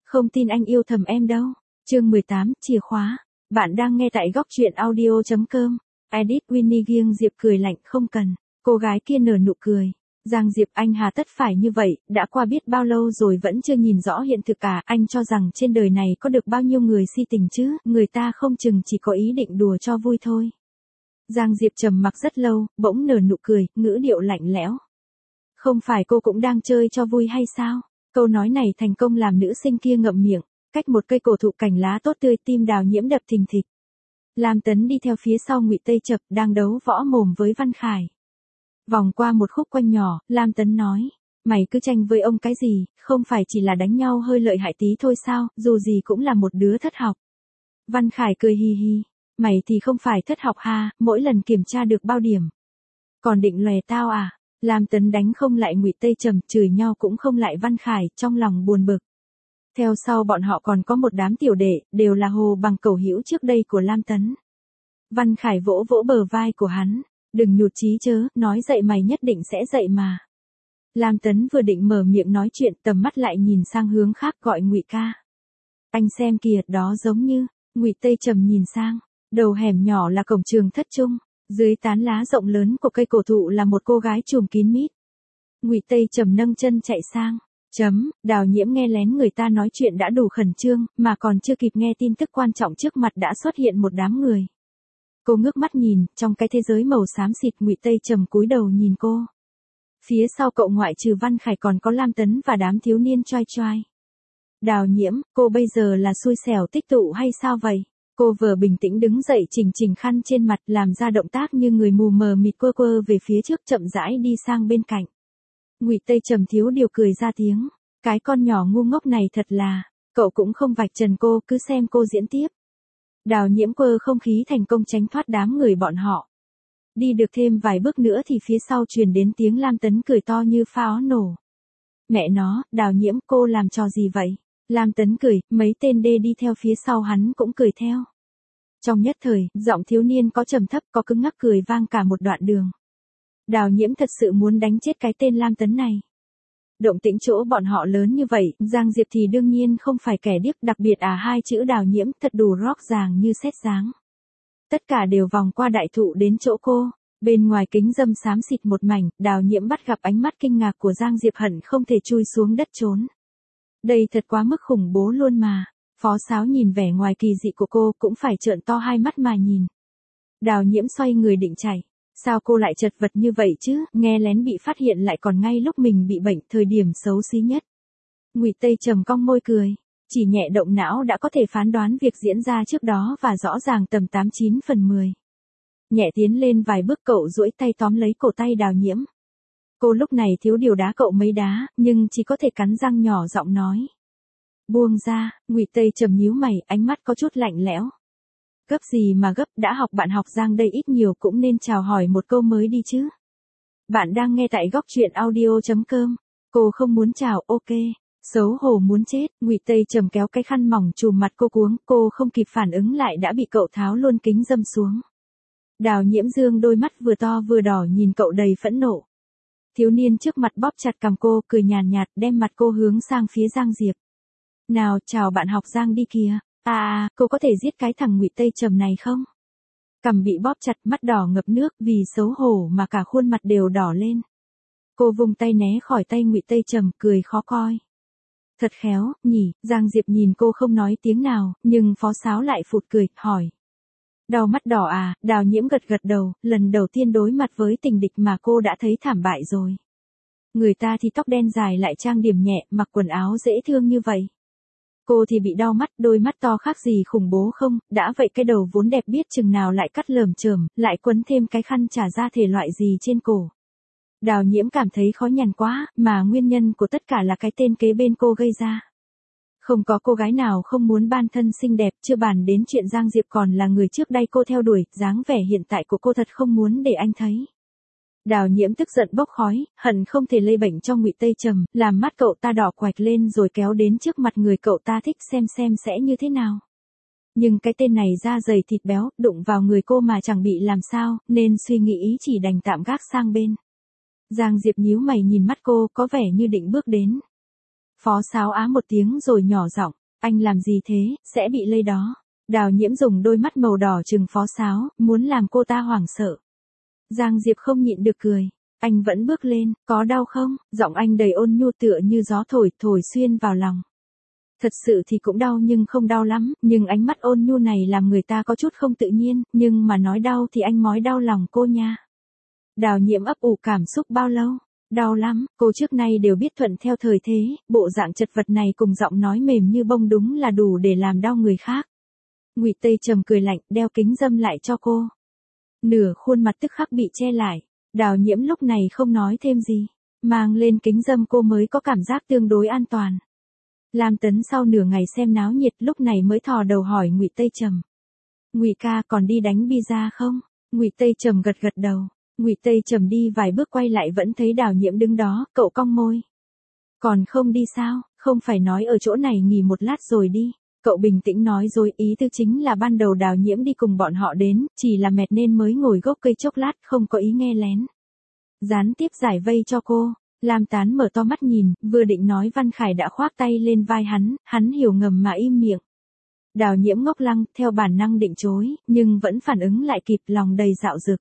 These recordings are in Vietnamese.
Không tin anh yêu thầm em đâu. Chương 18, chìa khóa. Bạn đang nghe tại góc truyện audio.com. Edit Winnie nghiêng Diệp cười lạnh, không cần. Cô gái kia nở nụ cười. Giang Diệp, anh hà tất phải như vậy, đã qua biết bao lâu rồi vẫn chưa nhìn rõ hiện thực à, anh cho rằng trên đời này có được bao nhiêu người si tình chứ, người ta không chừng chỉ có ý định đùa cho vui thôi. Giang Diệp trầm mặc rất lâu, bỗng nở nụ cười, ngữ điệu lạnh lẽo. Không phải cô cũng đang chơi cho vui hay sao? Câu nói này thành công làm nữ sinh kia ngậm miệng, cách một cây cổ thụ cành lá tốt tươi, tim Đào Nhiễm đập thình thịch. Lam Tấn đi theo phía sau Ngụy Tây Chập đang đấu võ mồm với Văn Khải. Vòng qua một khúc quanh nhỏ, Lam Tấn nói, mày cứ tranh với ông cái gì, không phải chỉ là đánh nhau hơi lợi hại tí thôi sao, dù gì cũng là một đứa thất học. Văn Khải cười hi hi, mày thì không phải thất học ha, mỗi lần kiểm tra được bao điểm. Còn định lòe tao à? Lam Tấn đánh không lại Ngụy Tây Trầm, chửi nhau cũng không lại Văn Khải, trong lòng buồn bực. Theo sau bọn họ còn có một đám tiểu đệ, đều là hồ bằng cẩu hữu trước đây của Lam Tấn. Văn Khải vỗ vỗ bờ vai của hắn, đừng nhụt chí chớ, nói dậy mày nhất định sẽ dậy mà. Lam Tấn vừa định mở miệng nói chuyện, tầm mắt lại nhìn sang hướng khác, gọi Ngụy ca. Anh xem kìa, đó giống như. Ngụy Tây Trầm nhìn sang, đầu hẻm nhỏ là cổng trường thất trung, dưới tán lá rộng lớn của cây cổ thụ là một cô gái trùm kín mít. Ngụy Tây Trầm nâng chân chạy sang. Đào Nhiễm nghe lén người ta nói chuyện đã đủ khẩn trương, mà còn chưa kịp nghe tin tức quan trọng trước mặt đã xuất hiện một đám người. Cô ngước mắt nhìn, trong cái thế giới màu xám xịt, Ngụy Tây Trầm cúi đầu nhìn cô. Phía sau cậu ngoại trừ Văn Khải còn có Lam Tấn và đám thiếu niên choai choai. Đào Nhiễm, cô bây giờ là xui xẻo tích tụ hay sao vậy? Cô vừa bình tĩnh đứng dậy, chỉnh chỉnh khăn trên mặt, làm ra động tác như người mù mờ mịt, quơ quơ về phía trước, chậm rãi đi sang bên cạnh. Ngụy Tây Trầm thiếu điều cười ra tiếng, cái con nhỏ ngu ngốc này thật là, cậu cũng không vạch trần cô, cứ xem cô diễn tiếp. Đào Nhiễm quơ không khí thành công tránh thoát đám người bọn họ. Đi được thêm vài bước nữa thì phía sau truyền đến tiếng Lam Tấn cười to như pháo nổ. Mẹ nó, Đào Nhiễm, cô làm trò gì vậy? Lam Tấn cười, mấy tên đê đi theo phía sau hắn cũng cười theo. Trong nhất thời, giọng thiếu niên có trầm thấp có cứng ngắc cười vang cả một đoạn đường. Đào Nhiễm thật sự muốn đánh chết cái tên Lam Tấn này. Động tĩnh chỗ bọn họ lớn như vậy, Giang Diệp thì đương nhiên không phải kẻ điếc, đặc biệt hai chữ Đào Nhiễm thật đủ rock ràng như sét giáng. Tất cả đều vòng qua đại thụ đến chỗ cô, bên ngoài kính râm xám xịt một mảnh, Đào Nhiễm bắt gặp ánh mắt kinh ngạc của Giang Diệp, hận không thể chui xuống đất trốn. Đây thật quá mức khủng bố luôn mà. Phó Sáo nhìn vẻ ngoài kỳ dị của cô cũng phải trợn to hai mắt mà nhìn. Đào Nhiễm xoay người định chạy. Sao cô lại chật vật như vậy chứ, nghe lén bị phát hiện lại còn ngay lúc mình bị bệnh, thời điểm xấu xí nhất. Ngụy Tây Trầm cong môi cười, chỉ nhẹ động não đã có thể phán đoán việc diễn ra trước đó và rõ ràng tầm 89/10. Nhẹ tiến lên vài bước, cậu duỗi tay tóm lấy cổ tay Đào Nhiễm. Cô lúc này thiếu điều đá cậu mấy đá, nhưng chỉ có thể cắn răng nhỏ giọng nói. Buông ra. Ngụy Tây Trầm nhíu mày, ánh mắt có chút lạnh lẽo. Gấp gì mà gấp, đã học bạn học Giang đây ít nhiều cũng nên chào hỏi một câu mới đi chứ. Bạn đang nghe tại góc truyện audio.com. Cô không muốn chào, ok. Xấu hổ muốn chết. Ngụy Tây Trầm kéo cái khăn mỏng trùm mặt cô cuống, cô không kịp phản ứng lại đã bị cậu tháo luôn kính râm xuống. Đào Nhiễm dương đôi mắt vừa to vừa đỏ nhìn cậu đầy phẫn nộ. Thiếu niên trước mặt bóp chặt cằm cô, cười nhàn nhạt, đem mặt cô hướng sang phía Giang Diệp. Nào, chào bạn học Giang đi kìa. Cô có thể giết cái thằng Ngụy Tây Trầm này không? Cằm bị bóp chặt, mắt đỏ ngập nước, vì xấu hổ mà cả khuôn mặt đều đỏ lên. Cô vùng tay né khỏi tay Ngụy Tây Trầm, cười khó coi. Thật khéo, nhỉ? Giang Diệp nhìn cô không nói tiếng nào, nhưng Phó Sáo lại phụt cười, hỏi. Đau mắt đỏ à? Đào Nhiễm gật gật đầu, lần đầu tiên đối mặt với tình địch mà cô đã thấy thảm bại rồi. Người ta thì tóc đen dài lại trang điểm nhẹ, mặc quần áo dễ thương như vậy. Cô thì bị đau mắt, đôi mắt to khác gì khủng bố không, đã vậy cái đầu vốn đẹp biết chừng nào lại cắt lởm chởm, lại quấn thêm cái khăn chả ra thể loại gì trên cổ. Đào Nhiễm cảm thấy khó nhằn quá, mà nguyên nhân của tất cả là cái tên kế bên cô gây ra. Không có cô gái nào không muốn ban thân xinh đẹp, chưa bàn đến chuyện Giang Diệp còn là người trước đây cô theo đuổi, dáng vẻ hiện tại của cô thật không muốn để anh thấy. Đào Nhiễm tức giận bốc khói, hận không thể lây bệnh cho Ngụy Tây Trầm, làm mắt cậu ta đỏ quạch lên rồi kéo đến trước mặt người cậu ta thích xem sẽ như thế nào. Nhưng cái tên này da dày thịt béo, đụng vào người cô mà chẳng bị làm sao, nên suy nghĩ chỉ đành tạm gác sang bên. Giang Diệp nhíu mày nhìn mắt cô, có vẻ như định bước đến. Phó Sáo á một tiếng rồi nhỏ giọng, anh làm gì thế, sẽ bị lây đó. Đào Nhiễm dùng đôi mắt màu đỏ trừng Phó Sáo, muốn làm cô ta hoảng sợ. Giang Diệp không nhịn được cười. Anh vẫn bước lên, có đau không? Giọng anh đầy ôn nhu tựa như gió thổi, thổi xuyên vào lòng. Thật sự thì cũng đau nhưng không đau lắm, nhưng ánh mắt ôn nhu này làm người ta có chút không tự nhiên, nhưng mà nói đau thì anh mói đau lòng cô nha. Đào Nhiễm ấp ủ cảm xúc bao lâu? Đau lắm, cô trước nay đều biết thuận theo thời thế, bộ dạng chật vật này cùng giọng nói mềm như bông đúng là đủ để làm đau người khác. Ngụy Tây Trầm cười lạnh, đeo kính râm lại cho cô. Nửa khuôn mặt tức khắc bị che lại, Đào Nhiễm lúc này không nói thêm gì, mang lên kính râm cô mới có cảm giác tương đối an toàn. Lam Tấn sau nửa ngày xem náo nhiệt lúc này mới thò đầu hỏi Ngụy Tây Trầm. Ngụy ca còn đi đánh pizza không? Ngụy Tây Trầm gật gật đầu. Ngụy Tây Trầm đi vài bước quay lại vẫn thấy Đào Nhiễm đứng đó, cậu cong môi. Còn không đi sao, không phải nói ở chỗ này nghỉ một lát rồi đi. Cậu bình tĩnh nói rồi, ý tư chính là ban đầu Đào Nhiễm đi cùng bọn họ đến, chỉ là mệt nên mới ngồi gốc cây chốc lát, không có ý nghe lén. Gián tiếp giải vây cho cô. Lam Tán mở to mắt nhìn, vừa định nói Văn Khải đã khoác tay lên vai hắn hiểu ngầm mà im miệng. Đào Nhiễm ngốc lăng, theo bản năng định chối, nhưng vẫn phản ứng lại kịp, lòng đầy dạo dực.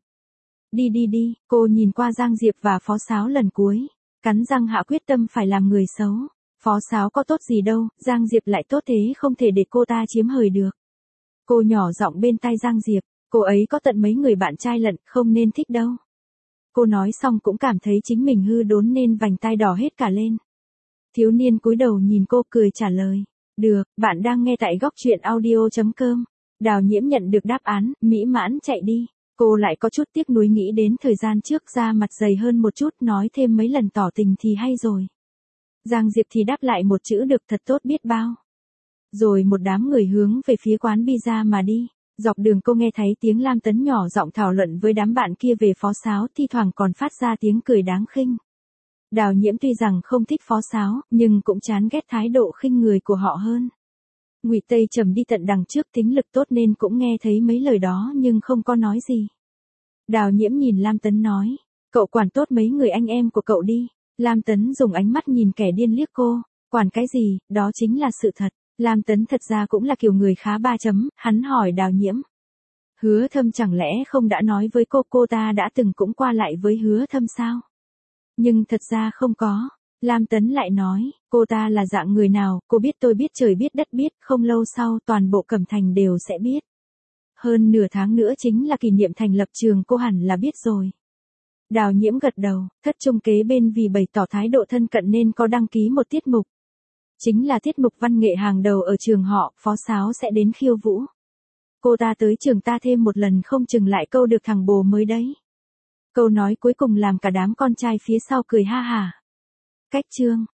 Đi, cô nhìn qua Giang Diệp và Phó Sáo lần cuối, cắn răng hạ quyết tâm phải làm người xấu. Phó Sáo có tốt gì đâu, Giang Diệp lại tốt thế không thể để cô ta chiếm hời được. Cô nhỏ giọng bên tai Giang Diệp, cô ấy có tận mấy người bạn trai lận, không nên thích đâu. Cô nói xong cũng cảm thấy chính mình hư đốn nên vành tai đỏ hết cả lên. Thiếu niên cúi đầu nhìn cô cười trả lời. Được, bạn đang nghe tại góc truyện audio.com. Đào Nhiễm nhận được đáp án, mỹ mãn chạy đi. Cô lại có chút tiếc nuối nghĩ đến thời gian trước da mặt dày hơn một chút, nói thêm mấy lần tỏ tình thì hay rồi. Giang Diệp thì đáp lại một chữ được thật tốt biết bao. Rồi một đám người hướng về phía quán pizza mà đi. Dọc đường cô nghe thấy tiếng Lam Tấn nhỏ giọng thảo luận với đám bạn kia về Phó Sáo, thi thoảng còn phát ra tiếng cười đáng khinh. Đào Nhiễm tuy rằng không thích Phó Sáo, nhưng cũng chán ghét thái độ khinh người của họ hơn. Ngụy Tây Trầm đi tận đằng trước tính lực tốt nên cũng nghe thấy mấy lời đó nhưng không có nói gì. Đào Nhiễm nhìn Lam Tấn nói, cậu quản tốt mấy người anh em của cậu đi. Lam Tấn dùng ánh mắt nhìn kẻ điên liếc cô, quản cái gì, đó chính là sự thật. Lam Tấn thật ra cũng là kiểu người khá ba chấm, hắn hỏi Đào Nhiễm. Hứa Thâm chẳng lẽ không đã nói với cô ta đã từng cũng qua lại với Hứa Thâm sao? Nhưng thật ra không có. Lam Tấn lại nói, cô ta là dạng người nào, cô biết tôi biết trời biết đất biết, không lâu sau toàn bộ Cẩm Thành đều sẽ biết. Hơn nửa tháng nữa chính là kỷ niệm thành lập trường, cô hẳn là biết rồi. Đào Nhiễm gật đầu, thất trung kế bên vì bày tỏ thái độ thân cận nên có đăng ký một tiết mục. Chính là tiết mục văn nghệ hàng đầu ở trường họ, Phó Sáo sẽ đến khiêu vũ. Cô ta tới trường ta thêm một lần không chừng lại câu được thằng bồ mới đấy. Câu nói cuối cùng làm cả đám con trai phía sau cười ha hả. Cách chương.